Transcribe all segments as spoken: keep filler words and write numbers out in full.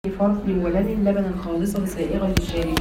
فرث ولبن لبنا خالصا سائغا للشاربين.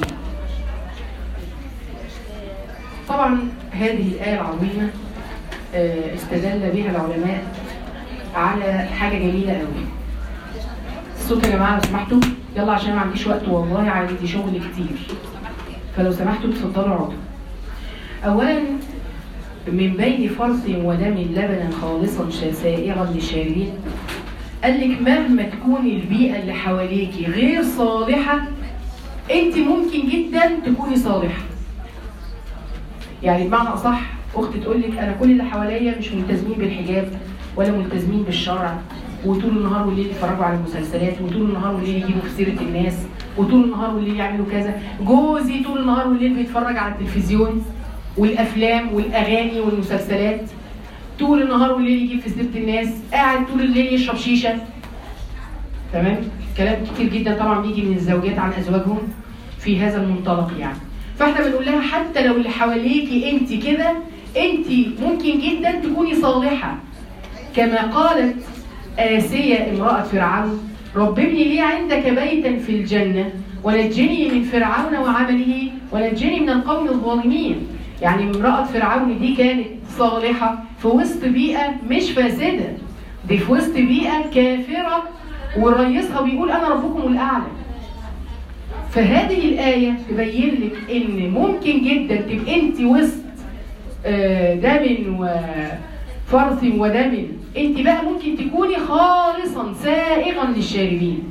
طبعا هذه الآية العظيمة استدل بها العلماء على حاجة جميلة قوي. الصوت يا جماعة لو سمحتوا، يلا عشان ما عنديش وقت والله، عندي شغل كتير، فلو سمحتوا اتفضلوا اقعدوا. أولا من بين فرث ودم لبنا خالصا سائغا للشاربين، قال لك مهما تكون البيئة اللي حواليكي غير صالحة، انت ممكن جدا تكوني صالحة. يعني بمعنى أصح، أخت تقول لك أنا كل اللي حواليا مش ملتزمين بالحجاب ولا ملتزمين بالشرع، وطول النهار والليل يتفرجوا على المسلسلات، وطول النهار والليل يجيبوا في سيرة الناس، وطول النهار والليل يعملوا كذا. جوزي طول النهار والليل بيتفرج على التلفزيون والأفلام والأغاني والمسلسلات، طول النهار والليل يجيب في سيرة الناس، قاعد طول الليل يشرب شيشة. تمام؟ كلام كتير جدا طبعا بيجي من الزوجات عن أزواجهم في هذا المنطلق يعني. فاحنا بنقول لها حتى لو اللي حواليكي انت كده، انت ممكن جدا تكوني صالحة. كما قالت آسية امرأة فرعون: رب ابني لي عندك بيتا في الجنة ونجني من فرعون وعمله ونجني من القوم الظالمين. يعني امرأة فرعون دي كانت صالحة في وسط بيئة مش فاسدة، دي في وسط بيئة كافرة ورئيسها بيقول أنا ربكم الأعلى. فهذه الآية تبين لك إن ممكن جدا تبقى أنت وسط دم وفرث ودم، أنت بقى ممكن تكوني خالصا سائغا للشاربين.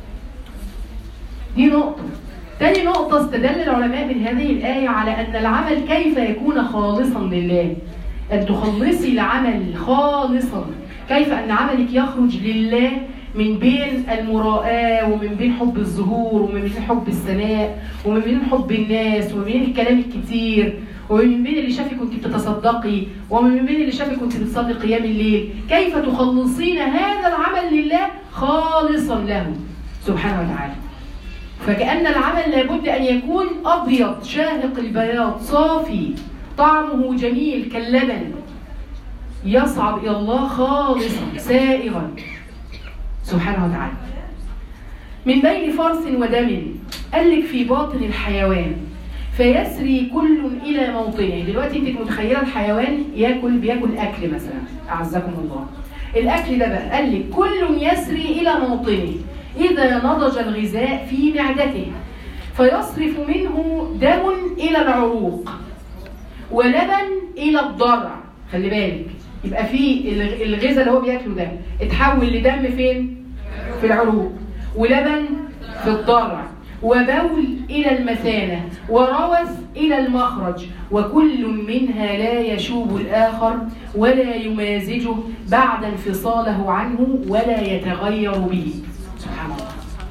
دي نقطة. تاني نقطة، استدل العلماء من هذه الآية على أن العمل كيف يكون خالصا لله، أن تخلصي العمل خالصا، كيف أن عملك يخرج لله من بين المراءة ومن بين حب الظهور ومن بين حب الثناء ومن بين حب الناس ومن بين الكلام الكتير ومن بين اللي شافك كنت بتتصدقي ومن بين اللي شافك كنت بتصلي قيام الليل. كيف تخلصين هذا العمل لله خالصا له سبحانه وتعالى. فكأن العمل لابد أن يكون أبيض شاهق البياض صافي طعمه جميل كاللبن، يصعد إلى الله خالصا سائغا سبحانه وتعالى. من بين فرث ودم، قال لك في باطن الحيوان فيسري كل إلى موطنه. دلوقتي انت متخيله الحيوان ياكل بياكل أكل مثلا، أعزكم الله. الأكل ده بقى قال لك كل يسري إلى موطنه إذا نضج الغذاء في معدته، فيصرف منه دم إلى العروق ولبن إلى الضرع. خلي بالك، يبقى في الغذاء اللي هو بياكله ده اتحول لدم فين؟ في العروق، ولبن في الضرع، وبول إلى المثانة، وروث إلى المخرج، وكل منها لا يشوب الآخر ولا يمازجه بعد انفصاله عنه ولا يتغير به. سبحان الله.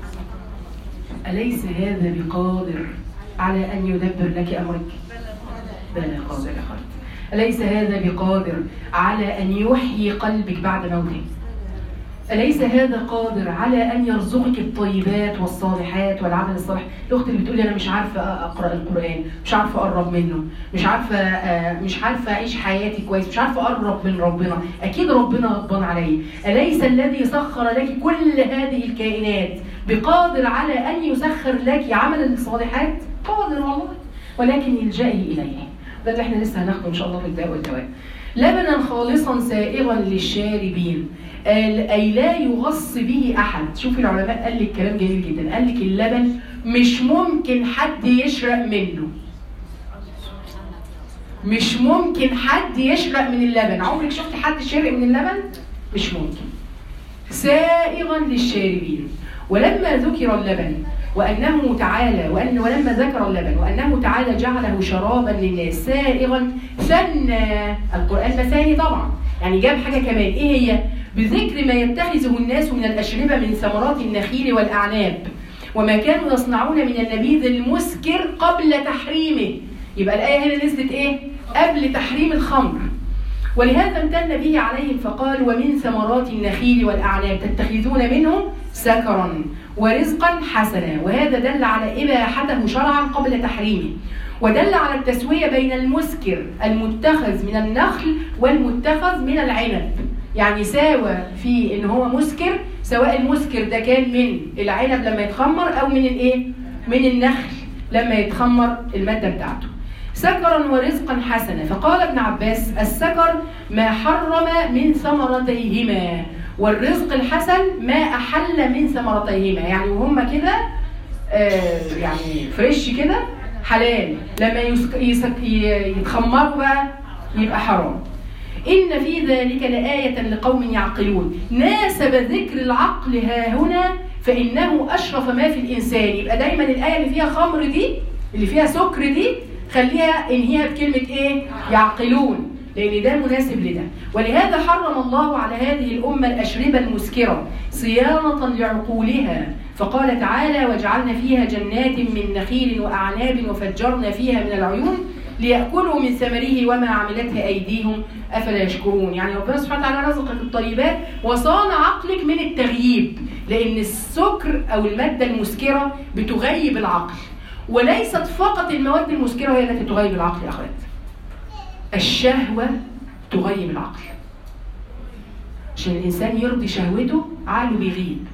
أليس هذا بقادر على أن يدبر لك أمرك؟ بلى قادر يا خالد. أليس هذا بقادر على أن يحيي قلبك بعد موته؟ أليس هذا قادر على أن يرزقك الطيبات والصالحات والعمل الصالح؟ الأخت اللي بتقولي أنا مش عارفة أقرأ القرآن، مش عارفة أقرب منه، مش عارفة مش عارفة أعيش حياتي كويس، مش عارفة أقرب من ربنا، أكيد ربنا غضبان علي. أليس الذي سخر لك كل هذه الكائنات بقادر على أن يسخر لك عمل الصالحات؟ قادر والله، ولكن يلجئي إليه. ده اللي احنا لسه هناخده ان شاء الله في الداء والدواء. لبنا خالصا سائغا للشاربين، اي لا يغص به احد. شوفي العلماء قال لك كلام جميل جدا، قال لك اللبن مش ممكن حد يشرب منه، مش ممكن حد يشرب من اللبن. عمرك شفتي حد شرب من اللبن؟ مش ممكن. سائغا للشاربين. ولما ذكر اللبن وأنه تعالى وأن ولما ذكر اللبن وأنه تعالى جعله شرابا للناس سائغا، ثنى القرآن مثاني طبعا، يعني جاب حاجة كمان. إيه هي؟ بذكر ما يتخذه الناس من الأشربة من ثمرات النخيل والأعناب وما كانوا يصنعون من النبيذ المسكر قبل تحريمه. يبقى الآية هنا نزلت إيه؟ قبل تحريم الخمر. ولهذا امتن به عليهم فقال: ومن ثمرات النخيل والأعناب تتخذون منه سكرا ورزقا حسنا. وهذا دل على إباحته شرعا قبل تحريمه، ودل على التسوية بين المسكر المتخذ من النخل والمتخذ من العنب. يعني ساوى في ان هو مسكر، سواء المسكر ده كان من العنب لما يتخمر او من الايه؟ من النخل لما يتخمر الماده بتاعته. سكرا ورزقا حسنا. فقال ابن عباس: السكر ما حرم من ثمرتيهما، والرزق الحسن ما احل من ثمرتيهما. يعني وهم كده آه يعني فريش كده حلال، لما يسك يسك يتخمروا بقى يبقى حرام. إن في ذلك لآية لقوم يعقلون. ناسب ذكر العقل ها هنا فإنه أشرف ما في الإنسان. يبقى دايما الآية اللي فيها خمر دي، اللي فيها سكر دي، خليها انهيها بكلمة إيه؟ يعقلون، لأن ده مناسب لده. ولهذا حرم الله على هذه الأمة الأشربة المسكرة صيانة لعقولها، فقال تعالى: وجعلنا فيها جنات من نخيل وأعناب وفجرنا فيها من العيون ليأكلوا من ثمره وما عملتها أيديهم أفلا يشكرون. يعني ربنا سبحانه وتعالى رزقك الطيبات وصان عقلك من التغييب، لأن السكر أو المادة المسكرة بتغيب العقل، وليست فقط المواد المسكرة هي التي تغيب العقل يا أخوات. الشهوة تغيب العقل. عشان الإنسان يرضي شهوته عقله بيغيب.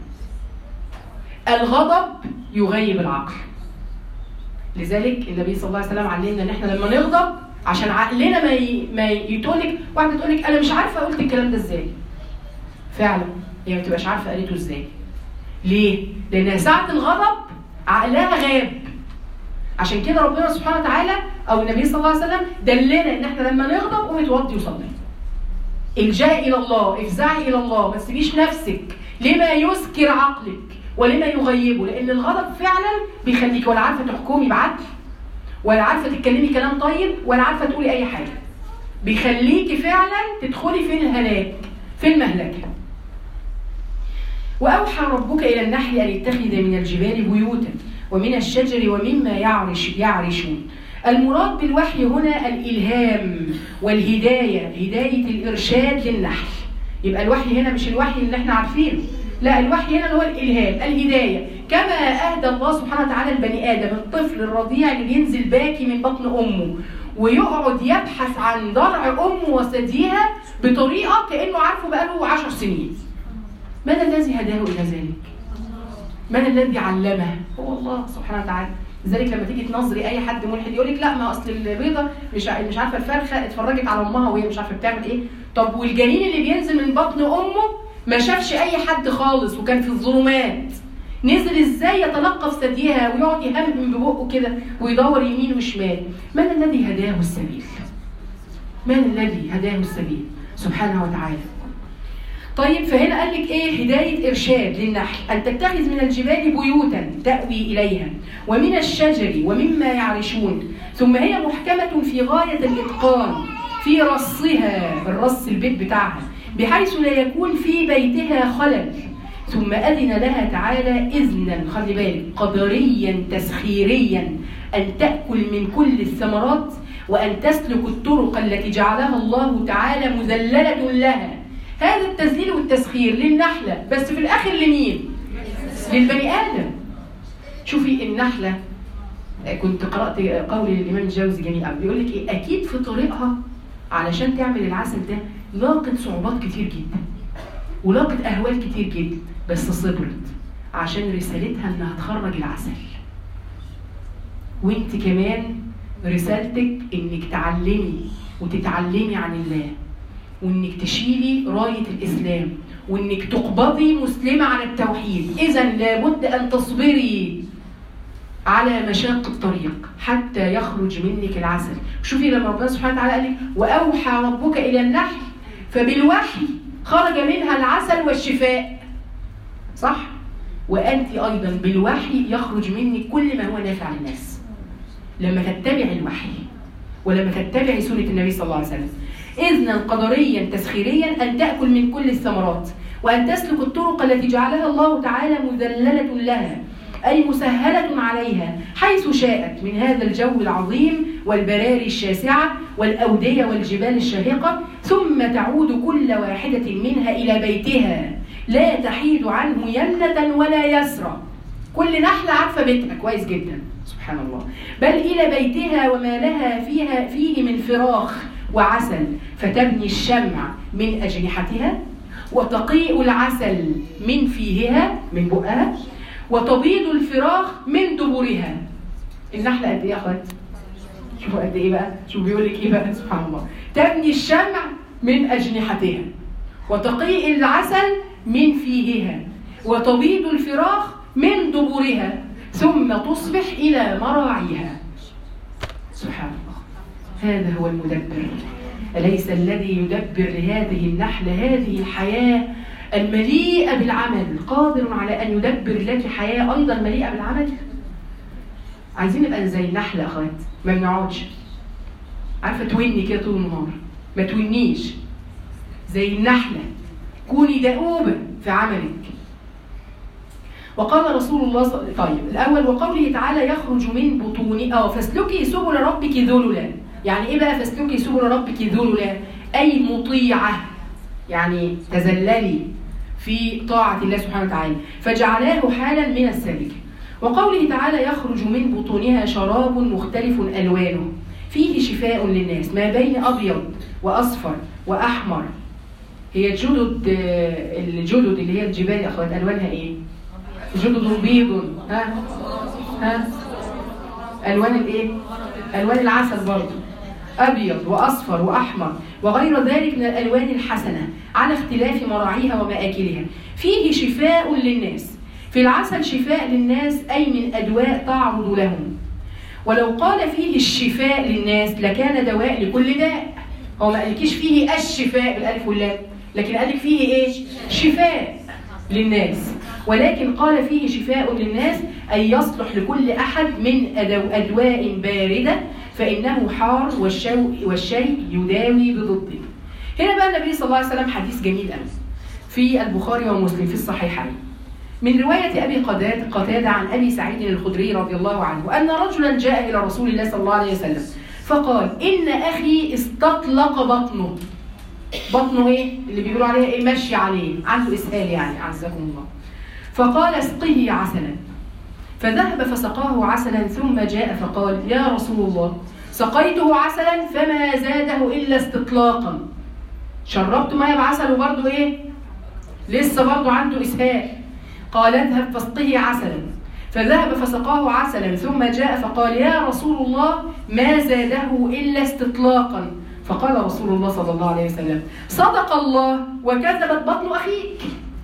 الغضب يغيب العقل. لذلك النبي صلى الله عليه وسلم علمنا ان احنا لما نغضب عشان عقلنا ما ي... ما يتقولك واحده تقولك انا مش عارفه قلت الكلام ده ازاي. فعلا هي ما بتبقاش عارفه قالته ازاي. ليه؟ لان ساعه الغضب عقلها غاب. عشان كده ربنا سبحانه وتعالى او النبي صلى الله عليه وسلم دلنا ان احنا لما نغضب قومي توضي وصلي. الجاء الى الله، افزعي الى الله، ما تسيبيش نفسك لما يسكر عقلك ولما يغيبه، لان الغضب فعلا بيخليك ولا عارفه تحكمي بعدل، ولا عارفه تتكلمي كلام طيب، ولا عارفه تقولي اي حاجه. بيخليكي فعلا تدخلي في الهلاك، في المهلكه. واوحى ربك الى النحل ان اتخذ من الجبال بيوتا ومن الشجر ومما يعرش يعرشون. المراد بالوحي هنا الالهام والهدايه، هدايه الارشاد للنحل. يبقى الوحي هنا مش الوحي اللي احنا عارفينه، لا، الوحي هنا هو الإلهام، الهداية. كما أهدى الله سبحانه وتعالى البني آدم، الطفل الرضيع اللي بينزل باكي من بطن أمه ويقعد يبحث عن ضرع أمه وثديها بطريقة كأنه عارفه بقاله عشر سنين. من الذي هداه إلى ذلك؟ من الذي علمه؟ هو الله سبحانه وتعالى. لذلك لما تيجي تنظري أي حد ملحد يقول لك لا، ما أصل البيضة مش مش عارفة الفرخة اتفرجت على أمها وهي مش عارفة بتعمل إيه. طب والجنين اللي بينزل من بطن أمه ما شافش اي حد خالص وكان في الظلمات، نزل ازاي يتلقف ثديها ويقعد يهمم ببقه كده ويدور يمين وشمال؟ من الذي هداه السبيل؟ من الذي هداه السبيل؟ سبحانه وتعالى. طيب فهنا قال لك ايه؟ هدايه ارشاد للنحل، ان تتخذ من الجبال بيوتا تأوي اليها ومن الشجر ومما يعرشون. ثم هي محكمه في غايه الاتقان في رصها، الرص البيت بتاعها، بحيث لا يكون في بيتها خلل. ثم أذن لها تعالى إذنا، خلي بالك، قدريا تسخيريا، أن تأكل من كل الثمرات وأن تسلك الطرق التي جعلها الله تعالى مذللة لها. هذا التذليل والتسخير للنحلة، بس في الآخر لمين؟ للبني آدم. شوفي النحلة، كنت قرأت قول الإمام الجوزي جميل قوي، بيقول لك إيه؟ أكيد في طريقها علشان تعمل العسل ده لاقت صعوبات كتير جدا ولاقت أهوال كتير جدا، بس صبرت عشان رسالتها إنها تخرج العسل. وإنت كمان رسالتك إنك تعلمي وتتعلمي عن الله، وإنك تشيلي راية الإسلام، وإنك تقبضي مسلمة على التوحيد. إذا لابد أن تصبري على مشاق الطريق حتى يخرج منك العسل. شوفي لما ربنا سبحانه وتعالى قال لك وأوحى ربك إلى النحل، فبالوحي خرج منها العسل والشفاء، صح؟ وأنت أيضا بالوحي يخرج منك كل ما هو نافع للناس لما تتبعي الوحي ولما تتبعي سنة النبي صلى الله عليه وسلم. إذنا قدريا تسخيريا أن تأكل من كل الثمرات وأن تسلك الطرق التي جعلها الله تعالى مذللة لها، أي مسهلة عليها حيث شاءت من هذا الجو العظيم والبراري الشاسعة والأودية والجبال الشاهقة، ثم تعود كل واحدة منها إلى بيتها لا تحيد عنه يمنة ولا يسرى. كل نحلة عارفة بيتها كويس جدا سبحان الله، بل إلى بيتها وما لها فيها فيه من فراخ وعسل، فتبني الشمع من أجنحتها وتقيء العسل من فيهها من بقها، وتبيض الفراخ من دبرها. النحلة قد ايه يا اخوات؟ شوفوا قد ايه بقى، شوفوا بيقول لك ايه بقى، سبحان الله. تبني الشمع من اجنحتها، وتقيء العسل من فيهها، وتبيض الفراخ من دبرها، ثم تصبح الى مراعيها. سبحان الله. هذا هو المدبر. أليس الذي يدبر لهذه النحلة هذه الحياة المليئة بالعمل قادر على أن يدبر لك حياة أيضا مليئة بالعمل؟ عايزين نبقى زي النحلة أخوات، ما بنقعدش عارفة تويني كده طول النهار، ما توينيش زي النحلة، كوني دؤوبة في عملك. وقال رسول الله صلى الله عليه وسلم طيب الأول وقوله تعالى يخرج من بطون أو فاسلكي سبل ربك ذللا. يعني إيه بقى فاسلكي سبل ربك ذللا؟ أي مطيعة، يعني تذللي في طاعة الله سبحانه وتعالى، فجعلاه حالا من السلك. وقوله تعالى يخرج من بطونها شراب مختلف ألوانه فيه شفاء للناس ما بين أبيض وأصفر وأحمر. هي الجدد الجدد اللي هي الجبال يا أخوات ألوانها إيه؟ جدد بيض، ها ها ألوان الإيه؟ ألوان العسل برضه، أبيض وأصفر وأحمر وغير ذلك من الألوان الحسنة على اختلاف مراعيها ومآكلها. فيه شفاء للناس، في العسل شفاء للناس أي من أدواء تعرض لهم. ولو قال فيه الشفاء للناس لكان دواء لكل داء. هو ما قالكيش فيه الشفاء بالألف واللام، لكن قالك فيه إيه؟ شفاء للناس. ولكن قال فيه شفاء للناس أي يصلح لكل أحد من أدواء باردة فإنه حار والشيء والشيء يداوي بضده. هنا بقى النبي صلى الله عليه وسلم حديث جميل أوي في البخاري ومسلم في الصحيحين من رواية أبي قتادة عن أبي سعيد الخدري رضي الله عنه أن رجلا جاء إلى رسول الله صلى الله عليه وسلم فقال إن أخي استطلق بطنه. بطنه إيه؟ اللي بيقولوا عليه إيه؟ مشي عليه، عنده إسهال يعني عزكم الله. فقال اسقه عسلا، فذهب فسقاه عسلا ثم جاء فقال يا رسول الله سقيته عسلا فما زاده إلا استطلاقا. شربت ميه بعسل وبرضه إيه؟ لسه برضه عنده إسهال. قال اذهب فاسقه عسلا، فذهب فسقاه عسلا ثم جاء فقال يا رسول الله ما زاده إلا استطلاقا. فقال رسول الله صلى الله عليه وسلم صدق الله وكذبت بطن أخيك.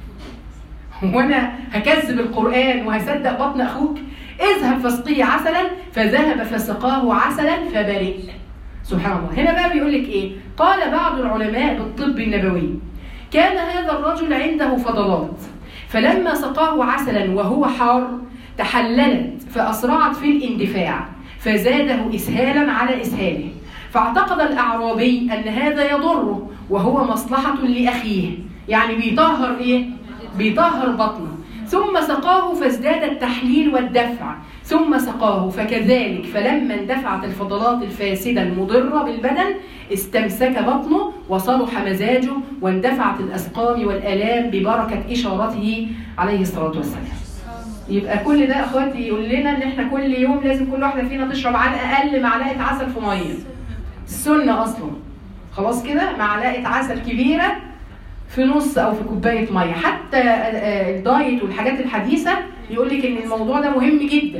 وانا هكذب القرآن وهصدق بطن أخوك؟ اذهب فاسقه عسلا، فذهب فسقاه عسلا فبرئ. سبحان الله. هنا بقى بيقول لك ايه؟ قال بعض العلماء بالطب النبوي كان هذا الرجل عنده فضلات، فلما سقاه عسلا وهو حار تحللت فأسرعت في الاندفاع فزاده إسهالا على إسهاله، فاعتقد الأعرابي أن هذا يضره وهو مصلحة لأخيه، يعني بيطهر إيه؟ بيطهر بطنه. ثم سقاه فازداد التحليل والدفع، ثم سقاه فكذلك، فلما اندفعت الفضلات الفاسدة المضرة بالبدن استمسك بطنه وصلح مزاجه واندفعت الأسقام والآلام ببركة إشارته عليه الصلاة والسلام. يبقى كل ده أخواتي يقول لنا إن إحنا كل يوم لازم كل واحدة فينا تشرب على الأقل معلقة عسل في مية. السنة أصلا خلاص كده معلقة عسل كبيرة في نص أو في كوباية مية. حتى الدايت والحاجات الحديثة يقول لك إن الموضوع ده مهم جدا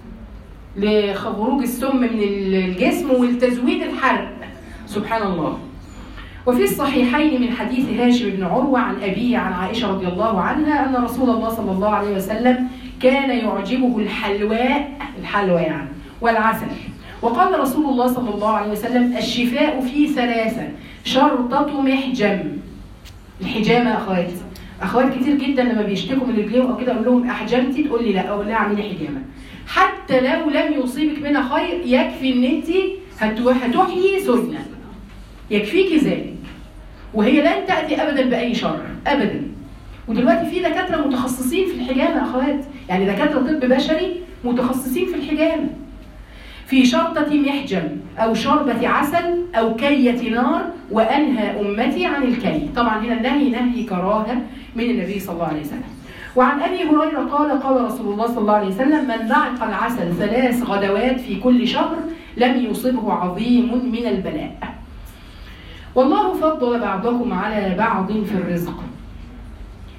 لخروج السم من الجسم والتزويد الحرق. سبحان الله. وفي الصحيحين من حديث هاشم بن عروة عن أبيه عن عائشة رضي الله عنها أن رسول الله صلى الله عليه وسلم كان يعجبه الحلواء، الحلوى يعني، والعسل. وقال رسول الله صلى الله عليه وسلم الشفاء في ثلاثة شرطة محجم. الحجامة أخوات أخوات كتير جدا لما بيشتكوا من رجليهم أو كده أقول لهم أحجمتي؟ تقول لي لا، أقول لها اعملي حجامة. حتى لو لم يصيبك منها خير يكفي إن أنت هتحيي سنة، يكفيك ذلك، وهي لن تأتي أبدا بأي شر أبدا. ودلوقتي في دكاترة متخصصين في الحجامة أخوات، يعني دكاترة طب بشري متخصصين في الحجامة. في شرطة محجم أو شربة عسل أو كية نار وأنهى أمتي عن الكي. طبعا هنا النهي نهي كراهة من النبي صلى الله عليه وسلم. وعن أبي هريرة قال قال رسول الله صلى الله عليه وسلم من لعق العسل ثلاث غدوات في كل شهر لم يصبه عظيم من البلاء. والله فضل بعضكم على بعض في الرزق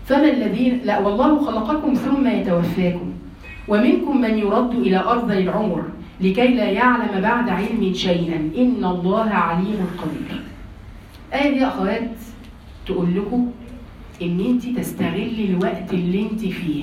فما الذين لا والله خلقكم ثم يتوفاكم ومنكم من يرد إلى أرذل العمر لكي لا يعلم بعد علم شيئا إن الله عليم قدير. آية دي يا أخوات تقول لكم إن أنت تستغلي الوقت اللي أنت فيه.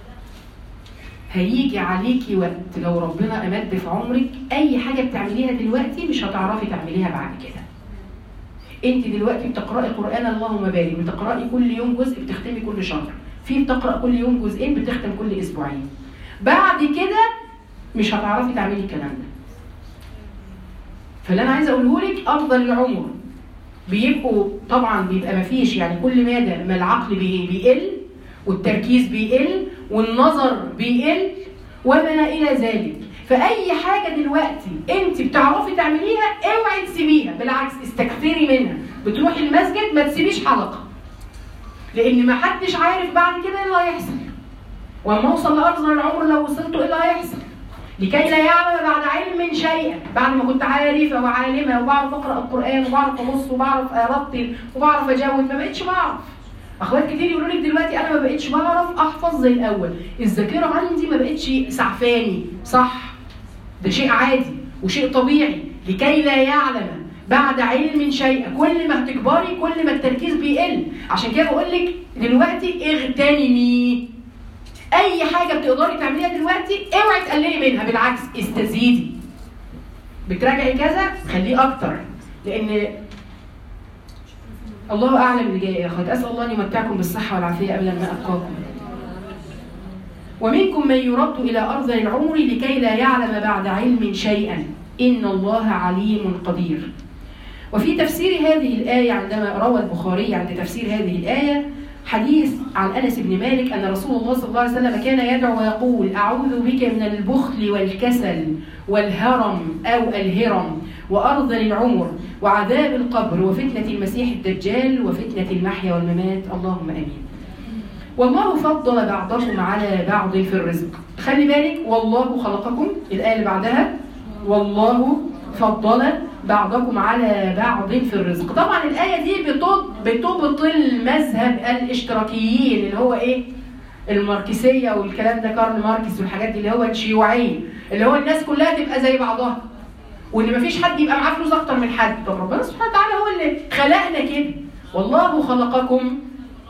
هيجي عليكي وقت لو ربنا أمد في عمرك أي حاجة بتعمليها دلوقتي مش هتعرفي تعمليها بعد كده. أنت دلوقتي بتقرأي قرآن اللهم بارك، بتقرأي كل يوم جزء، بتختمي كل شهر، في بتقرأ كل يوم جزئين، بتختم كل أسبوعين. بعد كده مش هتعرفي تعملي الكلام ده. فاللي أنا عايزة أقوله لك أفضل العمر بيبقوا طبعا بيبقى مفيش، يعني كل مادة ما العقل بيقل والتركيز بيقل والنظر بيقل وما إلى ذلك. فأي حاجة دلوقتي أنت بتعرفي تعمليها اوعي تسيبيها، بالعكس استكثري منها. بتروحي المسجد ما تسيبيش حلقة، لأن ما حدش عارف بعد كده إيه اللي هيحصل. وأما أوصل لأرذل العمر لو وصلتوا إيه اللي هيحصل؟ لكي لا يعلم بعد علم شيئا. بعد ما كنت عارفة وعالمة وبعرف أقرأ القرآن وبعرف أبص وبعرف أرتل وبعرف أجاوب، ما بقتش بعرف. أخوات كتير يقولوا لك دلوقتي أنا ما بقتش بعرف أحفظ زي الأول، الذاكرة عندي ما بقتش سعفاني. صح، ده شيء عادي وشيء طبيعي. لكي لا يعلم بعد علم شيئا، كل ما هتكبري كل ما التركيز بيقل. عشان كده بقول لك دلوقتي اغتنمي. أي حاجة بتقدري تعمليها دلوقتي اوعي تقللي منها، بالعكس استزيدي. بتراجعي كذا خليه أكتر، لأن الله أعلم اللي جاي يا أخوات. أسأل الله أن يمتعكم بالصحة والعافية قبل ما ألقاكم. ومنكم من يرد إلى أرذل العمر لكي لا يعلم بعد علم شيئا إن الله عليم قدير. وفي تفسير هذه الآية عندما روى البخاري عند تفسير هذه الآية حديث عن أنس بن مالك أن رسول الله صلى الله عليه وسلم كان يدعو ويقول أعوذ بك من البخل والكسل والهرم أو الهرم وأرذل العمر وعذاب القبر وفتنة المسيح الدجال وفتنة المحيا والممات اللهم آمين. والله فضل بعضكم على بعض في الرزق. خلي بالك، والله خلقكم، الآية اللي بعدها والله فضل بعضكم على بعض في الرزق. طبعا الآية دي بتبطل مذهب الاشتراكيين اللي هو ايه؟ الماركسية والكلام ده، كارل ماركس والحاجات دي اللي هو الشيوعية، اللي هو الناس كلها تبقى زي بعضها وان مفيش حد يبقى معاه فلوس اكتر من حد. طب ربنا سبحانه وتعالى هو اللي خلقنا كده. والله خلقكم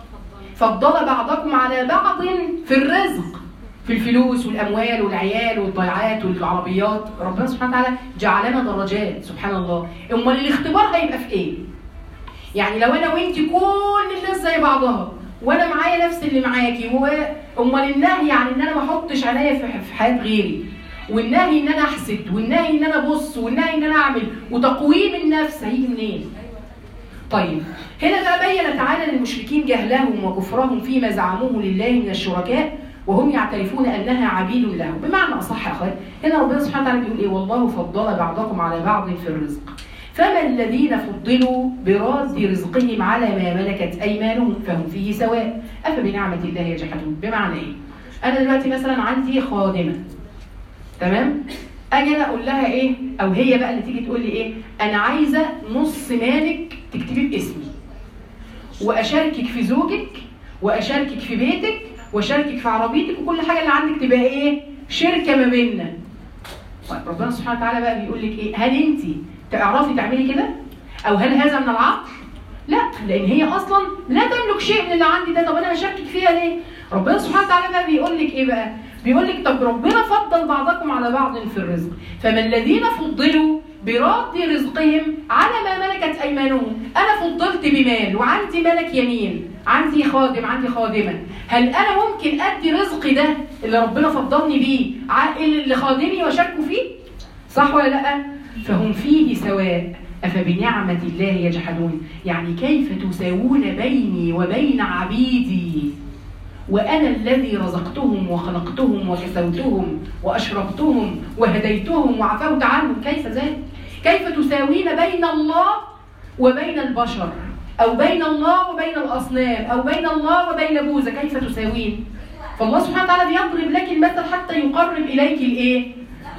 فضل بعضكم على بعض في الرزق، في الفلوس والاموال والعيال والضيعات والعربيات. ربنا سبحانه وتعالى جعلنا درجات سبحان الله. امال الاختبار هيبقى في ايه؟ يعني لو انا وانت كل الناس زي بعضها وانا معايا نفس اللي معاكي، هو امال النهي عن ان انا ما احطش عينيا في حياه غيري، والنهي ان انا احسد، والنهي ان انا ابص، والنهي ان انا اعمل، وتقويم النفس هيجي منين؟ طيب هنا بقى بين تعالى للمشركين جهلهم وكفرهم فيما زعموه لله من الشركاء وهم يعترفون انها عبيد له. بمعنى اصح يا اخوات، هنا ربنا سبحانه وتعالى بيقول ايه؟ والله فضل بعضكم على بعض في الرزق فما الذين فضلوا براد رزقهم على ما ملكت ايمانهم فهم فيه سواء افبنعمه الله يجحدون. بمعنى ايه؟ انا دلوقتي مثلا عندي خادمه، تمام؟ اجي انا اقول لها ايه؟ او هي بقى اللي تيجي تقول لي ايه؟ انا عايزه نص مالك تكتبيه باسمي، واشاركك في زوجك، واشاركك في بيتك، واشاركك في عربيتك، وكل حاجه اللي عندك تبقى ايه؟ شركه ما بيننا. طيب ربنا سبحانه وتعالى بقى بيقول لك ايه؟ هل انت تعرفي تعملي كده؟ او هل هذا من العقل؟ لا، لان هي اصلا لا تملك شيء من اللي عندي ده. طب انا هشاركك فيها ليه؟ ربنا سبحانه وتعالى بقى بيقول لك ايه بقى؟ بيقول لك طب ربنا فضل بعضكم على بعض في الرزق فما الذين فضلوا براد رزقهم على ما ملكت ايمانهم. انا فضلت بمال وعندي ملك يمين، عندي خادم، عندي خادمه، هل انا ممكن ادي رزقي ده اللي ربنا فضلني بيه لخادمي واشاركه فيه؟ صح ولا لا؟ فهم فيه سواء افبنعمه الله يجحدون. يعني كيف تساوون بيني وبين عبيدي وأنا الذي رزقتهم وخلقتهم وكسوتهم وأشربتهم وهديتهم وعفوت عنهم، كيف ذلك؟ كيف تساوين بين الله وبين البشر، أو بين الله وبين الأصنام، أو بين الله وبين بوذا، كيف تساوين؟ فالله سبحانه وتعالى بيضرب لك المثل حتى يقرب إليك الإيه؟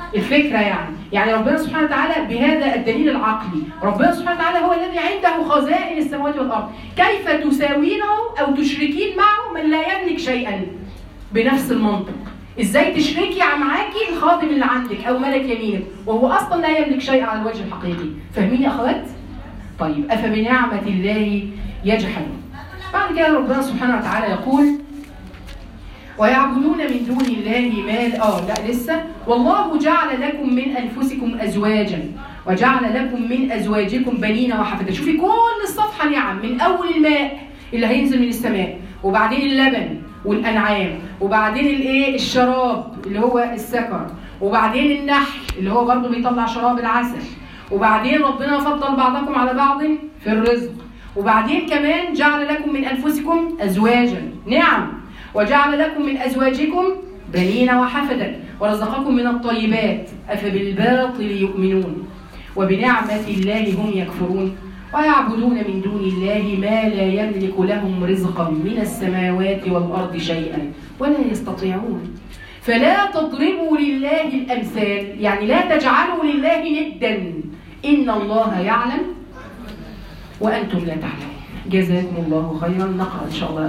الفكرة يعني يعني ربنا سبحانه وتعالى بهذا الدليل العقلي، ربنا سبحانه وتعالى هو الذي عنده خزائن السماوات والأرض، كيف تساوينه أو تشركين معه من لا يملك شيئا؟ بنفس المنطق، ازاي تشركي معاكي الخادم اللي عندك أو ملك يمينك وهو أصلا لا يملك شيئا على الوجه الحقيقي؟ فاهمين يا أخوات؟ طيب أفبنعمة الله يجحدون. بعد كده ربنا سبحانه وتعالى يقول ويعبدون من دون الله ما اه لا لسه والله جعل لكم من انفسكم ازواجا وجعل لكم من ازواجكم بنين وحفدا. شوفي كل الصفحه نعم، من اول الماء اللي هينزل من السماء، وبعدين اللبن والانعام، وبعدين الايه الشراب اللي هو السكر، وبعدين النحل اللي هو برضه بيطلع شراب العسل، وبعدين ربنا فضل بعضكم على بعض في الرزق، وبعدين كمان جعل لكم من انفسكم ازواجا نعم، وجعل لكم من ازواجكم بنين وحفدا ورزقكم من الطيبات افبالباطل يؤمنون وبنعمة الله هم يكفرون ويعبدون من دون الله ما لا يملك لهم رزقا من السماوات والارض شيئا ولا يستطيعون فلا تضربوا لله الامثال، يعني لا تجعلوا لله ندا ان الله يعلم وانتم لا تعلمون. جزاكم الله خيرا. نقرأ ان شاء الله